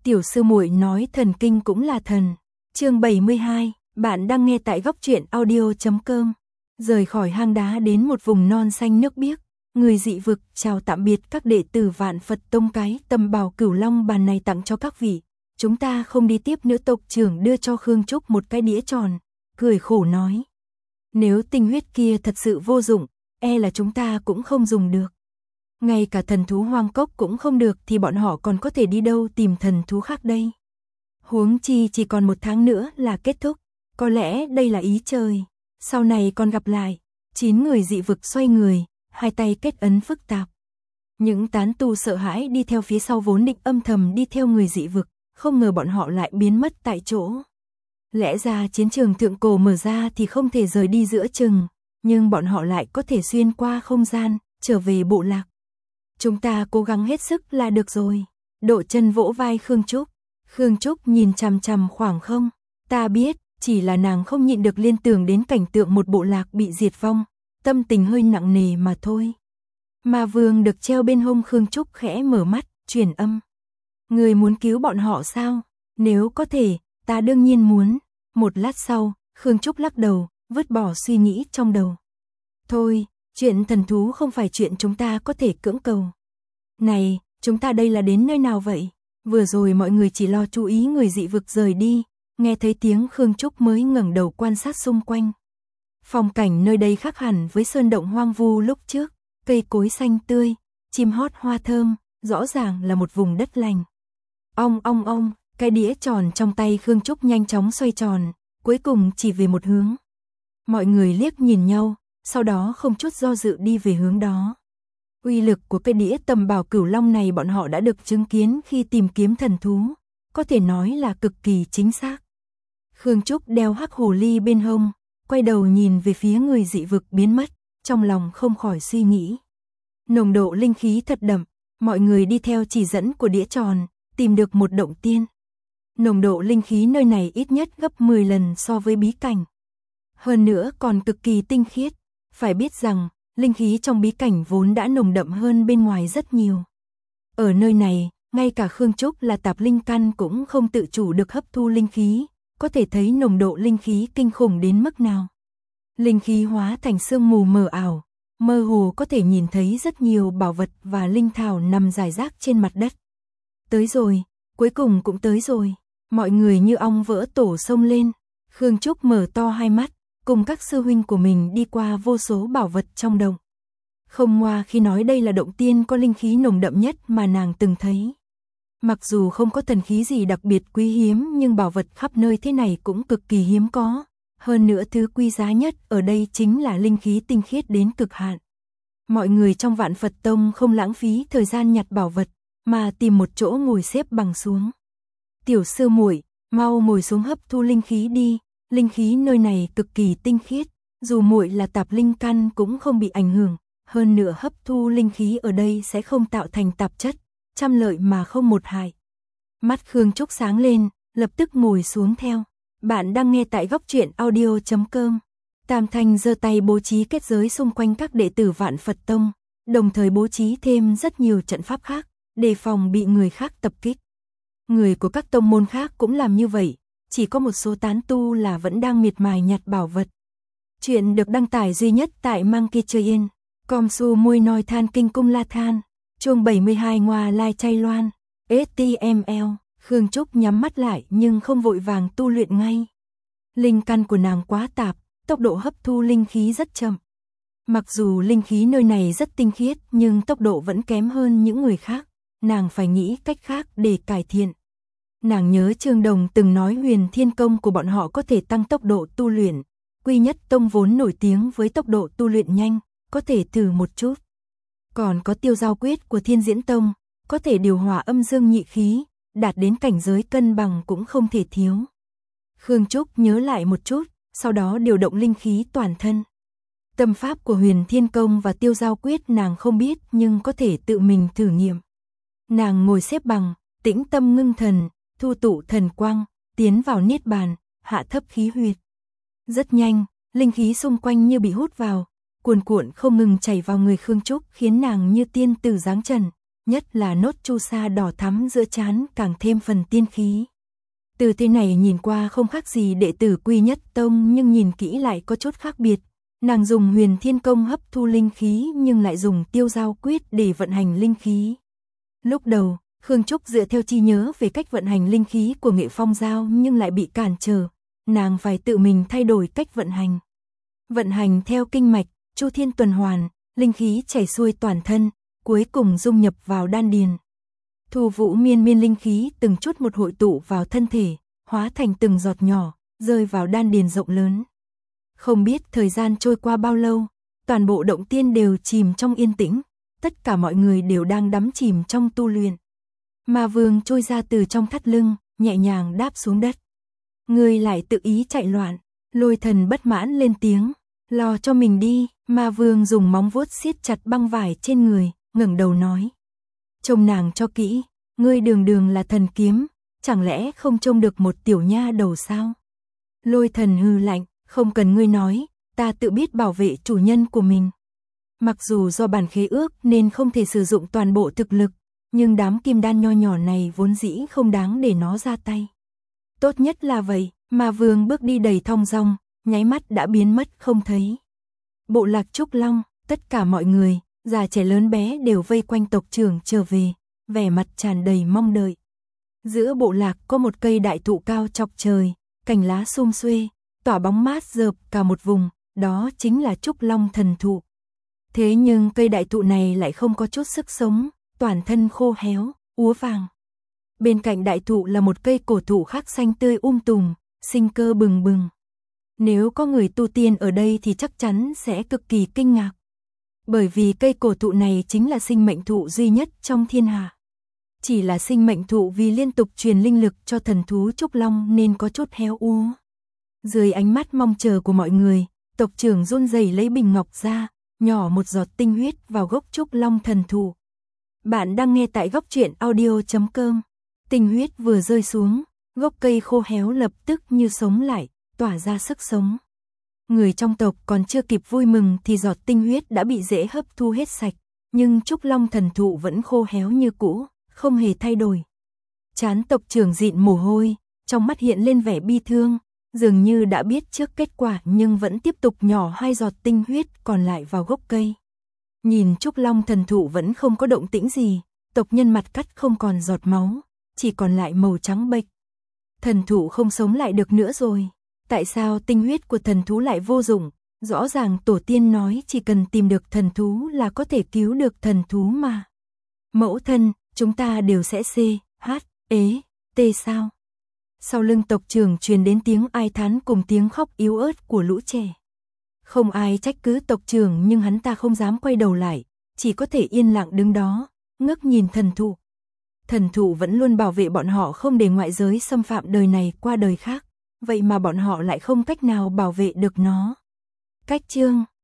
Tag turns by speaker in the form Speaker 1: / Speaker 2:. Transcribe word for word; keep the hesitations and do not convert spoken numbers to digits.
Speaker 1: Tiểu sư muội nói thần kinh cũng là thần. Chương bảy mươi hai, bạn đang nghe tại góc truyện audio chấm com. Rời khỏi hang đá đến một vùng non xanh nước biếc, người dị vực chào tạm biệt các đệ tử Vạn Phật Tông. Cái tầm bảo Cửu Long bàn này tặng cho các vị. Chúng ta không đi tiếp nữa. Tộc trưởng đưa cho Khương Trúc một cái đĩa tròn, cười khổ nói. Nếu tinh huyết kia thật sự vô dụng, e là chúng ta cũng không dùng được. Ngay cả thần thú hoang cốc cũng không được thì bọn họ còn có thể đi đâu tìm thần thú khác đây. Huống chi chỉ còn một tháng nữa là kết thúc, có lẽ đây là ý trời. Sau này còn gặp lại. Chín người dị vực xoay người, hai tay kết ấn phức tạp. Những tán tu sợ hãi đi theo phía sau vốn định âm thầm đi theo người dị vực, không ngờ bọn họ lại biến mất tại chỗ. Lẽ ra chiến trường thượng cổ mở ra thì không thể rời đi giữa chừng, nhưng bọn họ lại có thể xuyên qua không gian, trở về bộ lạc. Chúng ta cố gắng hết sức là được rồi. Độ Chân vỗ vai Khương Trúc. Khương Trúc nhìn chằm chằm khoảng không. Ta biết, chỉ là nàng không nhịn được liên tưởng đến cảnh tượng một bộ lạc bị diệt vong, tâm tình hơi nặng nề mà thôi. Ma Vương được treo bên hông Khương Trúc khẽ mở mắt, truyền âm. Người muốn cứu bọn họ sao? Nếu có thể, ta đương nhiên muốn. Một lát sau, Khương Trúc lắc đầu, vứt bỏ suy nghĩ trong đầu. Thôi, chuyện thần thú không phải chuyện chúng ta có thể cưỡng cầu. Này, chúng ta đây là đến nơi nào vậy? Vừa rồi mọi người chỉ lo chú ý người dị vực rời đi, nghe thấy tiếng Khương Trúc mới ngẩng đầu quan sát xung quanh. Phong cảnh nơi đây khác hẳn với sơn động hoang vu lúc trước, cây cối xanh tươi, chim hót hoa thơm, rõ ràng là một vùng đất lành. Ong ong ong, cái đĩa tròn trong tay Khương Trúc nhanh chóng xoay tròn, cuối cùng chỉ về một hướng. Mọi người liếc nhìn nhau, sau đó không chút do dự đi về hướng đó. Uy lực của cái đĩa tầm bảo Cửu Long này bọn họ đã được chứng kiến khi tìm kiếm thần thú, có thể nói là cực kỳ chính xác. Khương Trúc đeo hắc hồ ly bên hông, quay đầu nhìn về phía người dị vực biến mất, trong lòng không khỏi suy nghĩ. Nồng độ linh khí thật đậm, mọi người đi theo chỉ dẫn của đĩa tròn, tìm được một động tiên. Nồng độ linh khí nơi này ít nhất gấp mười lần so với bí cảnh. Hơn nữa còn cực kỳ tinh khiết, phải biết rằng, linh khí trong bí cảnh vốn đã nồng đậm hơn bên ngoài rất nhiều. Ở nơi này, ngay cả Khương Trúc là tạp linh căn cũng không tự chủ được hấp thu linh khí, có thể thấy nồng độ linh khí kinh khủng đến mức nào. Linh khí hóa thành sương mù mờ ảo, mơ hồ có thể nhìn thấy rất nhiều bảo vật và linh thảo nằm rải rác trên mặt đất. Tới rồi, cuối cùng cũng tới rồi. Mọi người như ong vỡ tổ xông lên. Khương Trúc mở to hai mắt, cùng các sư huynh của mình đi qua vô số bảo vật trong động. Không ngoa khi nói đây là động tiên có linh khí nồng đậm nhất mà nàng từng thấy. Mặc dù không có thần khí gì đặc biệt quý hiếm nhưng bảo vật khắp nơi thế này cũng cực kỳ hiếm có. Hơn nữa thứ quý giá nhất ở đây chính là linh khí tinh khiết đến cực hạn. Mọi người trong Vạn Phật Tông không lãng phí thời gian nhặt bảo vật, mà tìm một chỗ ngồi xếp bằng xuống. Tiểu sư muội, mau ngồi xuống hấp thu linh khí đi, linh khí nơi này cực kỳ tinh khiết, dù muội là tạp linh căn cũng không bị ảnh hưởng, hơn nữa hấp thu linh khí ở đây sẽ không tạo thành tạp chất, trăm lợi mà không một hại. Mắt Khương Trúc sáng lên, lập tức ngồi xuống theo. Bạn đang nghe tại góc truyện audio chấm com. Tam Thanh giơ tay bố trí kết giới xung quanh các đệ tử Vạn Phật Tông, đồng thời bố trí thêm rất nhiều trận pháp khác, đề phòng bị người khác tập kích. Người của các tông môn khác cũng làm như vậy, chỉ có một số tán tu là vẫn đang miệt mài nhặt bảo vật. Chuyện được đăng tải duy nhất tại Monkey Train, com su mui noi than kinh cung la than, chuông bảy mươi hai ngoa lai chay loan, ét tê em lờ. Khương Trúc nhắm mắt lại nhưng không vội vàng tu luyện ngay. Linh căn của nàng quá tạp, tốc độ hấp thu linh khí rất chậm. Mặc dù linh khí nơi này rất tinh khiết nhưng tốc độ vẫn kém hơn những người khác, nàng phải nghĩ cách khác để cải thiện. Nàng nhớ Trương Đồng từng nói Huyền Thiên Công của bọn họ có thể tăng tốc độ tu luyện, Quy Nhất Tông vốn nổi tiếng với tốc độ tu luyện nhanh, có thể thử một chút. Còn có Tiêu Giao Quyết của Thiên Diễn Tông, có thể điều hòa âm dương nhị khí, đạt đến cảnh giới cân bằng cũng không thể thiếu. Khương Trúc nhớ lại một chút, sau đó điều động linh khí toàn thân. Tâm pháp của Huyền Thiên Công và Tiêu Giao Quyết nàng không biết nhưng có thể tự mình thử nghiệm. Nàng ngồi xếp bằng, tĩnh tâm ngưng thần, thu tụ thần quang, tiến vào niết bàn, hạ thấp khí huyệt. Rất nhanh, linh khí xung quanh như bị hút vào, cuồn cuộn không ngừng chảy vào người Khương Trúc khiến nàng như tiên tử giáng trần, nhất là nốt chu sa đỏ thắm giữa trán càng thêm phần tiên khí. Từ thế này nhìn qua không khác gì đệ tử Quy Nhất Tông, nhưng nhìn kỹ lại có chút khác biệt. Nàng dùng Huyền Thiên Công hấp thu linh khí nhưng lại dùng Tiêu Giao Quyết để vận hành linh khí. Lúc đầu, Khương Trúc dựa theo chi nhớ về cách vận hành linh khí của Nghệ Phong Giao nhưng lại bị cản trở, nàng phải tự mình thay đổi cách vận hành. Vận hành theo kinh mạch, chu thiên tuần hoàn, linh khí chảy xuôi toàn thân, cuối cùng dung nhập vào đan điền. Thu vũ miên miên linh khí từng chút một hội tụ vào thân thể, hóa thành từng giọt nhỏ, rơi vào đan điền rộng lớn. Không biết thời gian trôi qua bao lâu, toàn bộ động tiên đều chìm trong yên tĩnh, tất cả mọi người đều đang đắm chìm trong tu luyện. Ma Vương trôi ra từ trong thắt lưng, nhẹ nhàng đáp xuống đất. Ngươi lại tự ý chạy loạn, Lôi Thần bất mãn lên tiếng, lo cho mình đi. Ma Vương dùng móng vuốt siết chặt băng vải trên người, ngẩng đầu nói. Trông nàng cho kỹ, ngươi đường đường là thần kiếm, chẳng lẽ không trông được một tiểu nha đầu sao? Lôi Thần hừ lạnh, không cần ngươi nói, ta tự biết bảo vệ chủ nhân của mình. Mặc dù do bản khế ước nên không thể sử dụng toàn bộ thực lực, nhưng đám kim đan nho nhỏ này vốn dĩ không đáng để nó ra tay. Tốt nhất là vậy, Ma Vương bước đi đầy thong dong, nháy mắt đã biến mất không thấy. Bộ lạc Trúc Long, tất cả mọi người, già trẻ lớn bé đều vây quanh tộc trưởng trở về, vẻ mặt tràn đầy mong đợi. Giữa bộ lạc có một cây đại thụ cao chọc trời, cành lá sum xuê, tỏa bóng mát rợp cả một vùng, đó chính là Trúc Long thần thụ. Thế nhưng cây đại thụ này lại không có chút sức sống, toàn thân khô héo, úa vàng. Bên cạnh đại thụ là một cây cổ thụ khác xanh tươi um tùm, sinh cơ bừng bừng. Nếu có người tu tiên ở đây thì chắc chắn sẽ cực kỳ kinh ngạc. Bởi vì cây cổ thụ này chính là sinh mệnh thụ duy nhất trong thiên hạ. Chỉ là sinh mệnh thụ vì liên tục truyền linh lực cho thần thú Trúc Long nên có chút héo úa. Dưới ánh mắt mong chờ của mọi người, tộc trưởng run rẩy lấy bình ngọc ra, nhỏ một giọt tinh huyết vào gốc Trúc Long thần thụ. Bạn đang nghe tại góc truyện audio chấm com. Tinh huyết vừa rơi xuống, gốc cây khô héo lập tức như sống lại, tỏa ra sức sống. Người trong tộc còn chưa kịp vui mừng thì giọt tinh huyết đã bị dễ hấp thu hết sạch, nhưng Trúc Long thần thụ vẫn khô héo như cũ, không hề thay đổi. Trán tộc trưởng dịn mồ hôi, trong mắt hiện lên vẻ bi thương, dường như đã biết trước kết quả nhưng vẫn tiếp tục nhỏ hai giọt tinh huyết còn lại vào gốc cây. Nhìn Trúc Long thần thụ vẫn không có động tĩnh gì, tộc nhân mặt cắt không còn giọt máu, chỉ còn lại màu trắng bệch. Thần thụ không sống lại được nữa rồi. Tại sao tinh huyết của thần thú lại vô dụng? Rõ ràng tổ tiên nói chỉ cần tìm được thần thú là có thể cứu được thần thú mà. Mẫu thân, chúng ta đều sẽ C, H, ế, T sao? Sau lưng tộc trưởng truyền đến tiếng ai thán cùng tiếng khóc yếu ớt của lũ trẻ. Không ai trách cứ tộc trưởng nhưng hắn ta không dám quay đầu lại, chỉ có thể yên lặng đứng đó, ngước nhìn thần thụ. Thần thụ vẫn luôn bảo vệ bọn họ không để ngoại giới xâm phạm đời này qua đời khác, vậy mà bọn họ lại không cách nào bảo vệ được nó. Cách chương